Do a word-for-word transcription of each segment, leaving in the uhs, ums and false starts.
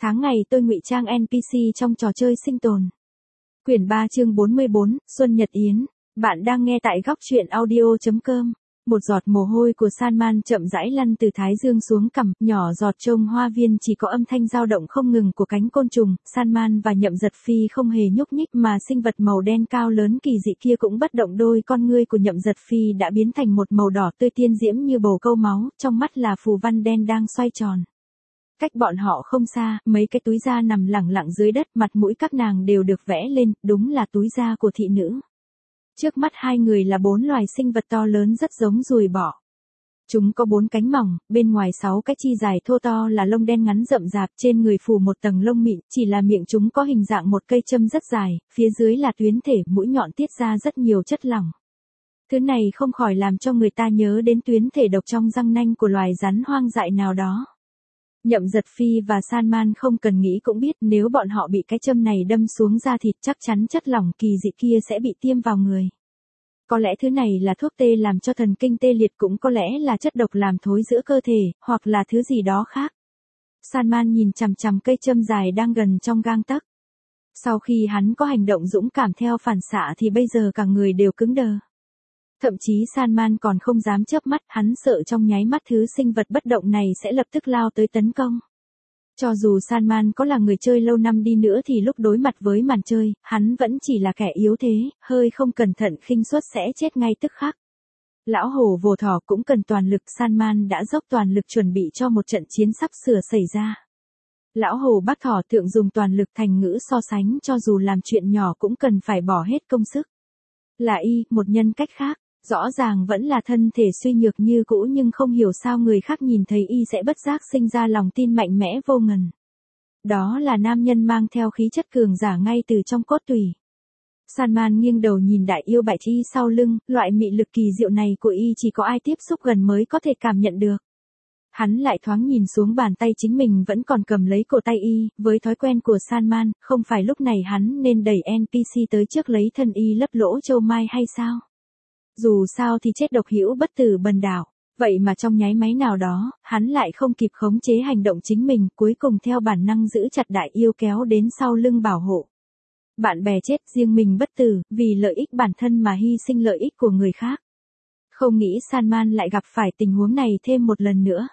Tháng ngày tôi ngụy trang en pê xê trong trò chơi sinh tồn. Quyển ba chương bốn mươi bốn, Xuân Nhật Yến. Bạn đang nghe tại góc truyện audio chấm com. Một giọt mồ hôi của Salman chậm rãi lăn từ thái dương xuống cằm, nhỏ giọt trong hoa viên chỉ có âm thanh dao động không ngừng của cánh côn trùng. Salman và Nhậm Giật Phi không hề nhúc nhích mà sinh vật màu đen cao lớn kỳ dị kia cũng bất động. Đôi con ngươi của Nhậm Giật Phi đã biến thành một màu đỏ tươi tiên diễm như bồ câu máu, trong mắt là phù văn đen đang xoay tròn. Cách bọn họ không xa, mấy cái túi da nằm lẳng lặng dưới đất, mặt mũi các nàng đều được vẽ lên, đúng là túi da của thị nữ. Trước mắt hai người là bốn loài sinh vật to lớn rất giống ruồi bọ. Chúng có bốn cánh mỏng, bên ngoài sáu cái chi dài thô to là lông đen ngắn rậm rạp, trên người phủ một tầng lông mịn, chỉ là miệng chúng có hình dạng một cây châm rất dài, phía dưới là tuyến thể, mũi nhọn tiết ra rất nhiều chất lỏng. Thứ này không khỏi làm cho người ta nhớ đến tuyến thể độc trong răng nanh của loài rắn hoang dại nào đó. Nhậm Giật Phi và Salman không cần nghĩ cũng biết nếu bọn họ bị cái châm này đâm xuống da thịt chắc chắn chất lỏng kỳ dị kia sẽ bị tiêm vào người. Có lẽ thứ này là thuốc tê làm cho thần kinh tê liệt, cũng có lẽ là chất độc làm thối rữa cơ thể, hoặc là thứ gì đó khác. Salman nhìn chằm chằm cây châm dài đang gần trong gang tấc. Sau khi hắn có hành động dũng cảm theo phản xạ thì bây giờ cả người đều cứng đờ. Thậm chí Salman còn không dám chớp mắt, hắn sợ trong nháy mắt thứ sinh vật bất động này sẽ lập tức lao tới tấn công. Cho dù Salman có là người chơi lâu năm đi nữa thì lúc đối mặt với màn chơi, hắn vẫn chỉ là kẻ yếu thế, hơi không cẩn thận khinh suất sẽ chết ngay tức khắc. Lão hổ vồ thỏ cũng cần toàn lực, Salman đã dốc toàn lực chuẩn bị cho một trận chiến sắp sửa xảy ra. Lão hổ bắt thỏ thượng dùng toàn lực, thành ngữ so sánh cho dù làm chuyện nhỏ cũng cần phải bỏ hết công sức. Là y, một nhân cách khác. Rõ ràng vẫn là thân thể suy nhược như cũ nhưng không hiểu sao người khác nhìn thấy y sẽ bất giác sinh ra lòng tin mạnh mẽ vô ngần. Đó là nam nhân mang theo khí chất cường giả ngay từ trong cốt tủy. Salman nghiêng đầu nhìn đại yêu bạch y sau lưng, loại mị lực kỳ diệu này của y chỉ có ai tiếp xúc gần mới có thể cảm nhận được. Hắn lại thoáng nhìn xuống bàn tay chính mình vẫn còn cầm lấy cổ tay y, với thói quen của Salman, không phải lúc này hắn nên đẩy en pê xê tới trước lấy thân y lấp lỗ châu mai hay sao? Dù sao thì chết độc hữu bất tử bần đạo, vậy mà trong nháy máy nào đó, hắn lại không kịp khống chế hành động chính mình, cuối cùng theo bản năng giữ chặt đại yêu kéo đến sau lưng bảo hộ. Bạn bè chết, riêng mình bất tử, vì lợi ích bản thân mà hy sinh lợi ích của người khác. Không nghĩ Salman lại gặp phải tình huống này thêm một lần nữa.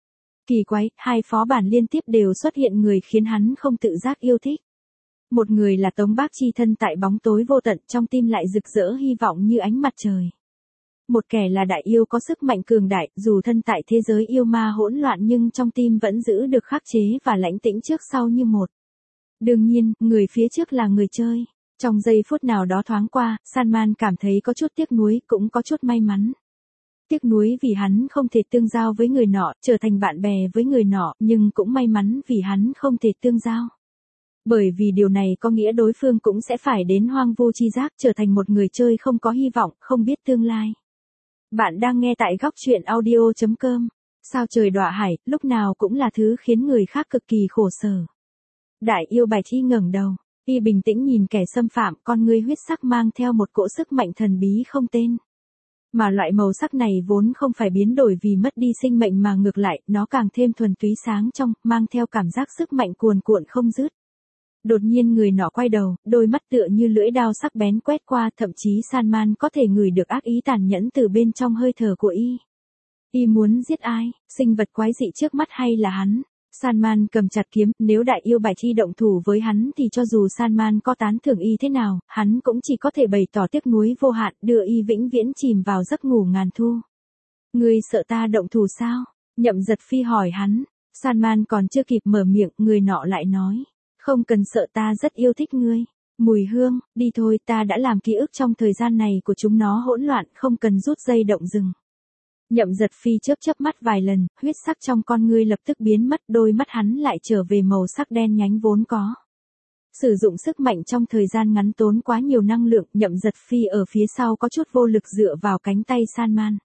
Kỳ quái, hai phó bản liên tiếp đều xuất hiện người khiến hắn không tự giác yêu thích. Một người là Tống Bác Chi thân tại bóng tối vô tận, trong tim lại rực rỡ hy vọng như ánh mặt trời. Một kẻ là đại yêu có sức mạnh cường đại, dù thân tại thế giới yêu ma hỗn loạn nhưng trong tim vẫn giữ được khắc chế và lãnh tĩnh trước sau như một. Đương nhiên, người phía trước là người chơi. Trong giây phút nào đó thoáng qua, Salman cảm thấy có chút tiếc nuối, cũng có chút may mắn. Tiếc nuối vì hắn không thể tương giao với người nọ, trở thành bạn bè với người nọ, nhưng cũng may mắn vì hắn không thể tương giao. Bởi vì điều này có nghĩa đối phương cũng sẽ phải đến hoang vu chi giác, trở thành một người chơi không có hy vọng, không biết tương lai. Bạn đang nghe tại góc truyện audio chấm com. Sao trời đọa hải, lúc nào cũng là thứ khiến người khác cực kỳ khổ sở. Đại yêu bạch y ngẩng đầu, y bình tĩnh nhìn kẻ xâm phạm, con ngươi huyết sắc mang theo một cỗ sức mạnh thần bí không tên. Mà loại màu sắc này vốn không phải biến đổi vì mất đi sinh mệnh mà ngược lại, nó càng thêm thuần túy sáng trong, mang theo cảm giác sức mạnh cuồn cuộn không dứt. Đột nhiên người nọ quay đầu, đôi mắt tựa như lưỡi dao sắc bén quét qua, thậm chí Salman có thể ngửi được ác ý tàn nhẫn từ bên trong hơi thở của y. Y muốn giết ai, sinh vật quái dị trước mắt hay là hắn? Salman cầm chặt kiếm, nếu đại yêu bạch y động thủ với hắn thì cho dù Salman có tán thưởng y thế nào, hắn cũng chỉ có thể bày tỏ tiếc nuối vô hạn, đưa y vĩnh viễn chìm vào giấc ngủ ngàn thu. Ngươi sợ ta động thủ sao? Nhậm Giật Phi hỏi hắn. Salman còn chưa kịp mở miệng, người nọ lại nói. Không cần sợ, ta rất yêu thích ngươi. Mùi hương, đi thôi, ta đã làm ký ức trong thời gian này của chúng nó hỗn loạn, không cần rút dây động rừng. Nhậm Giật Phi chớp chớp mắt vài lần, huyết sắc trong con ngươi lập tức biến mất, đôi mắt hắn lại trở về màu sắc đen nhánh vốn có. Sử dụng sức mạnh trong thời gian ngắn tốn quá nhiều năng lượng, Nhậm Giật Phi ở phía sau có chút vô lực dựa vào cánh tay Salman.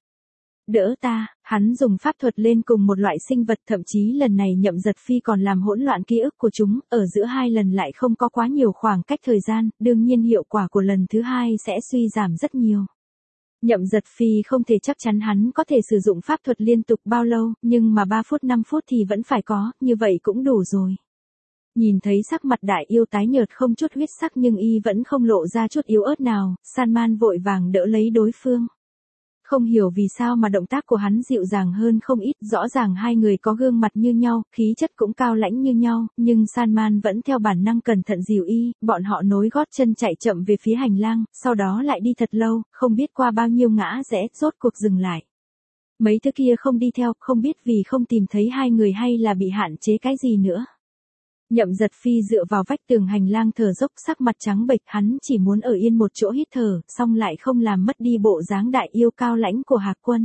Đỡ ta, hắn dùng pháp thuật lên cùng một loại sinh vật, thậm chí lần này Nhậm Giật Phi còn làm hỗn loạn ký ức của chúng, ở giữa hai lần lại không có quá nhiều khoảng cách thời gian, đương nhiên hiệu quả của lần thứ hai sẽ suy giảm rất nhiều. Nhậm Giật Phi không thể chắc chắn hắn có thể sử dụng pháp thuật liên tục bao lâu, nhưng mà ba phút năm phút thì vẫn phải có, như vậy cũng đủ rồi. Nhìn thấy sắc mặt đại yêu tái nhợt không chút huyết sắc nhưng y vẫn không lộ ra chút yếu ớt nào, Salman vội vàng đỡ lấy đối phương. Không hiểu vì sao mà động tác của hắn dịu dàng hơn không ít, rõ ràng hai người có gương mặt như nhau, khí chất cũng cao lãnh như nhau, nhưng Salman vẫn theo bản năng cẩn thận dìu y, bọn họ nối gót chân chạy chậm về phía hành lang, sau đó lại đi thật lâu, không biết qua bao nhiêu ngã rẽ, rốt cuộc dừng lại. Mấy thứ kia không đi theo, không biết vì không tìm thấy hai người hay là bị hạn chế cái gì nữa. Nhậm Giật Phi dựa vào vách tường hành lang thở dốc, sắc mặt trắng bệch, hắn chỉ muốn ở yên một chỗ hít thở, xong lại không làm mất đi bộ dáng đại yêu cao lãnh của Hạc Quân.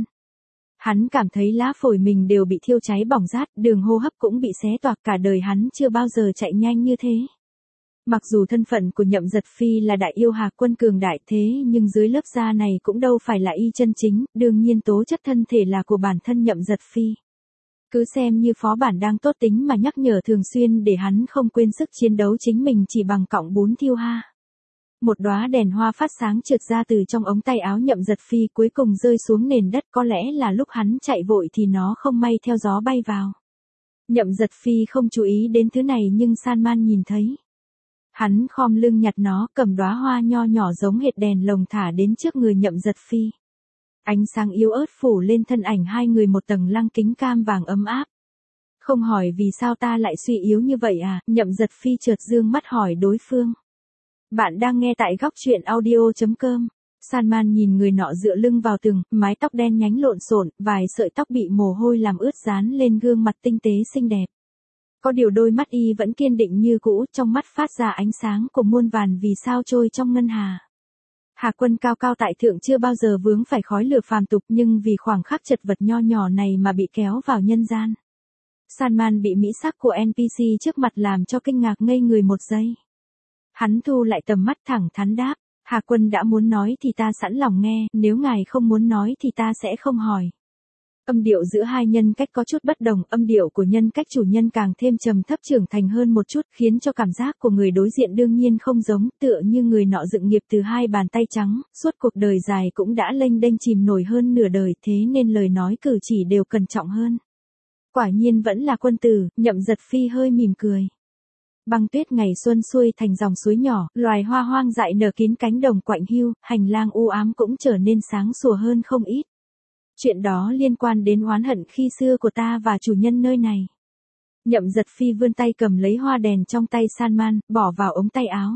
Hắn cảm thấy lá phổi mình đều bị thiêu cháy bỏng rát, đường hô hấp cũng bị xé toạc, cả đời hắn chưa bao giờ chạy nhanh như thế. Mặc dù thân phận của Nhậm Giật Phi là đại yêu Hạc Quân cường đại thế nhưng dưới lớp da này cũng đâu phải là y chân chính, đương nhiên tố chất thân thể là của bản thân Nhậm Giật Phi. Cứ xem như phó bản đang tốt tính mà nhắc nhở thường xuyên để hắn không quên sức chiến đấu chính mình chỉ bằng cọng bún thiêu ha. Một đóa đèn hoa phát sáng trượt ra từ trong ống tay áo Nhậm Giật Phi cuối cùng rơi xuống nền đất, có lẽ là lúc hắn chạy vội thì nó không may theo gió bay vào. Nhậm Giật Phi không chú ý đến thứ này nhưng Salman nhìn thấy. Hắn khom lưng nhặt nó, cầm đóa hoa nho nhỏ giống hệt đèn lồng thả đến trước người Nhậm Giật Phi. Ánh sáng yếu ớt phủ lên thân ảnh hai người một tầng lăng kính cam vàng ấm áp. Không hỏi vì sao ta lại suy yếu như vậy à, Nhậm Giật Phi chợt dương mắt hỏi đối phương. Bạn đang nghe tại góc truyện audio chấm com. Salman nhìn người nọ dựa lưng vào tường, mái tóc đen nhánh lộn xộn, vài sợi tóc bị mồ hôi làm ướt dán lên gương mặt tinh tế xinh đẹp. Có điều đôi mắt y vẫn kiên định như cũ, trong mắt phát ra ánh sáng của muôn vàn vì sao trôi trong ngân hà. Hạc Quân cao cao tại thượng chưa bao giờ vướng phải khói lửa phàm tục nhưng vì khoảng khắc chật vật nho nhỏ này mà bị kéo vào nhân gian. Salman bị mỹ sắc của en pê xê trước mặt làm cho kinh ngạc ngây người một giây. Hắn thu lại tầm mắt thẳng thắn đáp, Hạc Quân đã muốn nói thì ta sẵn lòng nghe, nếu ngài không muốn nói thì ta sẽ không hỏi. Âm điệu giữa hai nhân cách có chút bất đồng, âm điệu của nhân cách chủ nhân càng thêm trầm thấp trưởng thành hơn một chút, khiến cho cảm giác của người đối diện đương nhiên không giống, tựa như người nọ dựng nghiệp từ hai bàn tay trắng, suốt cuộc đời dài cũng đã lênh đênh chìm nổi hơn nửa đời, thế nên lời nói cử chỉ đều cẩn trọng hơn. Quả nhiên vẫn là quân tử, Nhậm Giật Phi hơi mỉm cười. Băng tuyết ngày xuân xuôi thành dòng suối nhỏ, loài hoa hoang dại nở kín cánh đồng quạnh hiu, hành lang u ám cũng trở nên sáng sủa hơn không ít. Chuyện đó liên quan đến oán hận khi xưa của ta và chủ nhân nơi này. Nhậm Giật Phi vươn tay cầm lấy hoa đèn trong tay Salman, bỏ vào ống tay áo.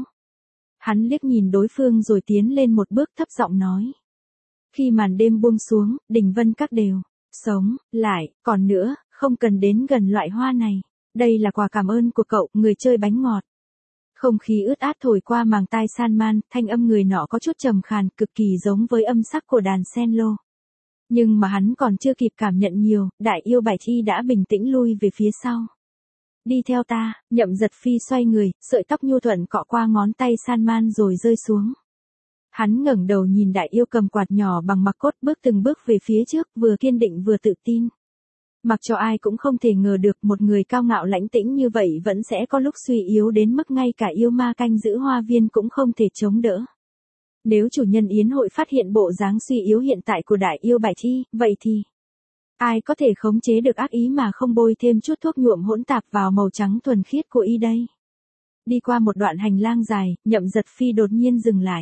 Hắn liếc nhìn đối phương rồi tiến lên một bước thấp giọng nói. Khi màn đêm buông xuống, đỉnh vân các đều sống lại, còn nữa, không cần đến gần loại hoa này. Đây là quà cảm ơn của cậu, người chơi bánh ngọt. Không khí ướt át thổi qua màng tai Salman, thanh âm người nọ có chút trầm khàn, cực kỳ giống với âm sắc của đàn sen lô. Nhưng mà hắn còn chưa kịp cảm nhận nhiều, đại yêu Bạch Y đã bình tĩnh lui về phía sau. Đi theo ta, Nhậm Giật Phi xoay người, sợi tóc nhu thuận cọ qua ngón tay Salman rồi rơi xuống. Hắn ngẩng đầu nhìn đại yêu cầm quạt nhỏ bằng mặc cốt bước từng bước về phía trước, vừa kiên định vừa tự tin. Mặc cho ai cũng không thể ngờ được một người cao ngạo lãnh tĩnh như vậy vẫn sẽ có lúc suy yếu đến mức ngay cả yêu ma canh giữ hoa viên cũng không thể chống đỡ. Nếu chủ nhân yến hội phát hiện bộ dáng suy yếu hiện tại của đại yêu Bạch Y, vậy thì ai có thể khống chế được ác ý mà không bôi thêm chút thuốc nhuộm hỗn tạp vào màu trắng thuần khiết của y đây. Đi qua một đoạn hành lang dài, Nhậm Giật Phi đột nhiên dừng lại.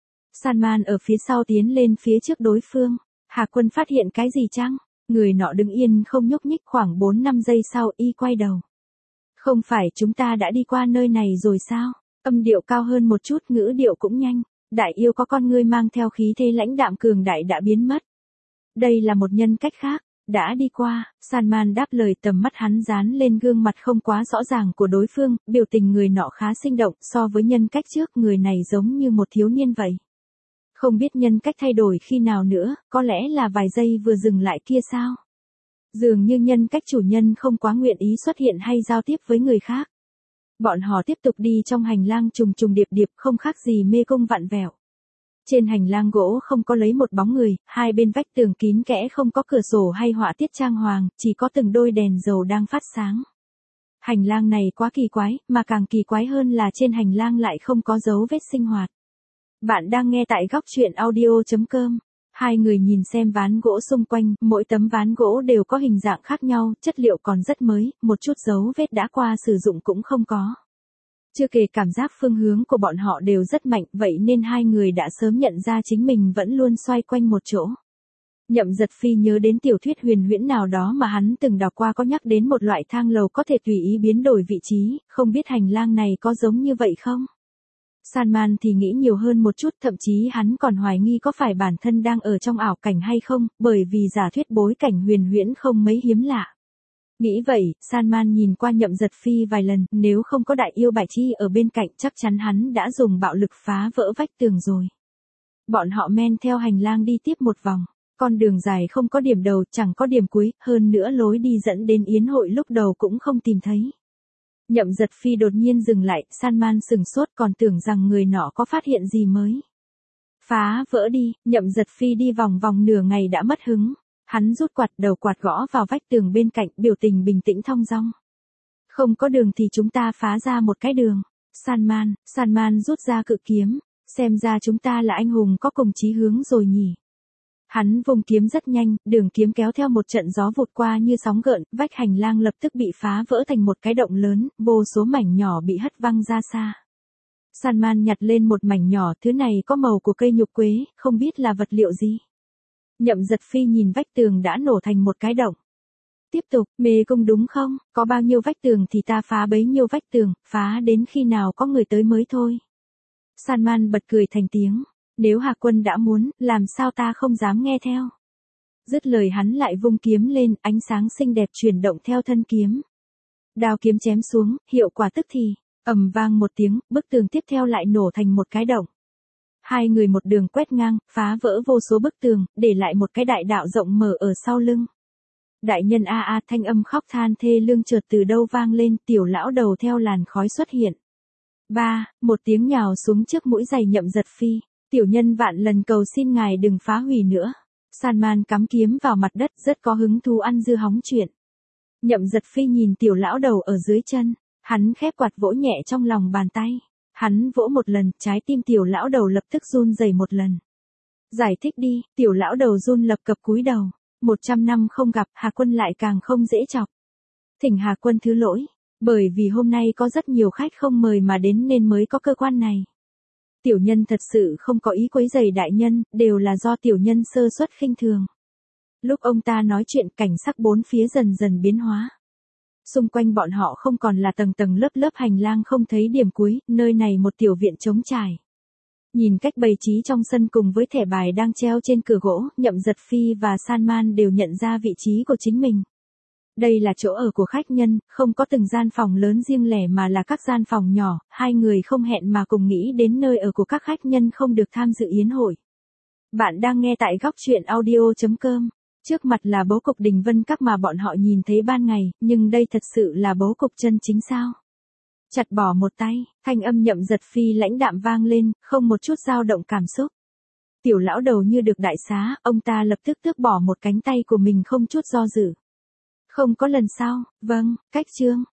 Salman ở phía sau tiến lên phía trước đối phương. Hạc Quân phát hiện cái gì chăng? Người nọ đứng yên không nhúc nhích, khoảng bốn năm giây sau y quay đầu. Không phải chúng ta đã đi qua nơi này rồi sao? Âm điệu cao hơn một chút, ngữ điệu cũng nhanh. Đại yêu có con ngươi mang theo khí thế lãnh đạm cường đại đã biến mất. Đây là một nhân cách khác, đã đi qua. Salman đáp lời, tầm mắt hắn dán lên gương mặt không quá rõ ràng của đối phương, biểu tình người nọ khá sinh động, so với nhân cách trước người này giống như một thiếu niên vậy. Không biết nhân cách thay đổi khi nào nữa, có lẽ là vài giây vừa dừng lại kia sao? Dường như nhân cách chủ nhân không quá nguyện ý xuất hiện hay giao tiếp với người khác. Bọn họ tiếp tục đi trong hành lang trùng trùng điệp điệp, không khác gì mê cung vặn vẹo. Trên hành lang gỗ không có lấy một bóng người, hai bên vách tường kín kẽ không có cửa sổ hay họa tiết trang hoàng, chỉ có từng đôi đèn dầu đang phát sáng. Hành lang này quá kỳ quái, mà càng kỳ quái hơn là trên hành lang lại không có dấu vết sinh hoạt. Bạn đang nghe tại góc truyện audio chấm com. Hai người nhìn xem ván gỗ xung quanh, mỗi tấm ván gỗ đều có hình dạng khác nhau, chất liệu còn rất mới, một chút dấu vết đã qua sử dụng cũng không có. Chưa kể cảm giác phương hướng của bọn họ đều rất mạnh, vậy nên hai người đã sớm nhận ra chính mình vẫn luôn xoay quanh một chỗ. Nhậm Giật Phi nhớ đến tiểu thuyết huyền huyễn nào đó mà hắn từng đọc qua có nhắc đến một loại thang lầu có thể tùy ý biến đổi vị trí, không biết hành lang này có giống như vậy không? Salman thì nghĩ nhiều hơn một chút, thậm chí hắn còn hoài nghi có phải bản thân đang ở trong ảo cảnh hay không, bởi vì giả thuyết bối cảnh huyền huyễn không mấy hiếm lạ. Nghĩ vậy, Salman nhìn qua Nhậm Giật Phi vài lần, nếu không có đại yêu Bạch Chi ở bên cạnh chắc chắn hắn đã dùng bạo lực phá vỡ vách tường rồi. Bọn họ men theo hành lang đi tiếp một vòng, con đường dài không có điểm đầu, chẳng có điểm cuối, hơn nữa lối đi dẫn đến yến hội lúc đầu cũng không tìm thấy. Nhậm Giật Phi đột nhiên dừng lại, Salman sừng sốt còn tưởng rằng người nọ có phát hiện gì mới. Phá vỡ đi, Nhậm Giật Phi đi vòng vòng nửa ngày đã mất hứng. Hắn rút quạt, đầu quạt gõ vào vách tường bên cạnh, biểu tình bình tĩnh thong dong. Không có đường thì chúng ta phá ra một cái đường. Salman, Salman rút ra cự kiếm, xem ra chúng ta là anh hùng có cùng chí hướng rồi nhỉ. Hắn vùng kiếm rất nhanh, đường kiếm kéo theo một trận gió vụt qua như sóng gợn, vách hành lang lập tức bị phá vỡ thành một cái động lớn, vô số mảnh nhỏ bị hất văng ra xa. Salman nhặt lên một mảnh nhỏ, thứ này có màu của cây nhục quế, không biết là vật liệu gì. Nhậm Giật Phi nhìn vách tường đã nổ thành một cái động. Tiếp tục, mê cung đúng không, có bao nhiêu vách tường thì ta phá bấy nhiêu vách tường, phá đến khi nào có người tới mới thôi. Salman bật cười thành tiếng, nếu Hạc Quân đã muốn, làm sao ta không dám nghe theo. Dứt lời hắn lại vung kiếm lên, ánh sáng xinh đẹp chuyển động theo thân kiếm. Đao kiếm chém xuống, hiệu quả tức thì, ầm vang một tiếng, bức tường tiếp theo lại nổ thành một cái động. Hai người một đường quét ngang, phá vỡ vô số bức tường, để lại một cái đại đạo rộng mở ở sau lưng. Đại nhân a a, thanh âm khóc than thê lương chợt từ đâu vang lên, tiểu lão đầu theo làn khói xuất hiện. Ba, một tiếng nhào xuống trước mũi giày Nhậm Giật Phi, tiểu nhân vạn lần cầu xin ngài đừng phá hủy nữa. Salman cắm kiếm vào mặt đất rất có hứng thú ăn dưa hóng chuyện. Nhậm Giật Phi nhìn tiểu lão đầu ở dưới chân, hắn khép quạt vỗ nhẹ trong lòng bàn tay. Hắn vỗ một lần, trái tim tiểu lão đầu lập tức run rẩy một lần. Giải thích đi, tiểu lão đầu run lập cập cúi đầu. Một trăm năm không gặp, Hà Quân lại càng không dễ chọc. Thỉnh Hà Quân thứ lỗi, bởi vì hôm nay có rất nhiều khách không mời mà đến nên mới có cơ quan này. Tiểu nhân thật sự không có ý quấy rầy đại nhân, đều là do tiểu nhân sơ suất khinh thường. Lúc ông ta nói chuyện cảnh sắc bốn phía dần dần biến hóa. Xung quanh bọn họ không còn là tầng tầng lớp lớp hành lang không thấy điểm cuối, nơi này một tiểu viện trống trải. Nhìn cách bày trí trong sân cùng với thẻ bài đang treo trên cửa gỗ, Nhậm Giật Phi và Salman đều nhận ra vị trí của chính mình. Đây là chỗ ở của khách nhân, không có từng gian phòng lớn riêng lẻ mà là các gian phòng nhỏ, hai người không hẹn mà cùng nghĩ đến nơi ở của các khách nhân không được tham dự yến hội. Bạn đang nghe tại góc truyện audio chấm com. Trước mặt là bố cục Đình Vân Các mà bọn họ nhìn thấy ban ngày, nhưng đây thật sự là bố cục chân chính sao? Chặt bỏ một tay, thanh âm Nhậm Giật Phi lãnh đạm vang lên, không một chút dao động cảm xúc. Tiểu lão đầu như được đại xá, ông ta lập tức tước bỏ một cánh tay của mình không chút do dự. Không có lần sau, vâng, cách chương.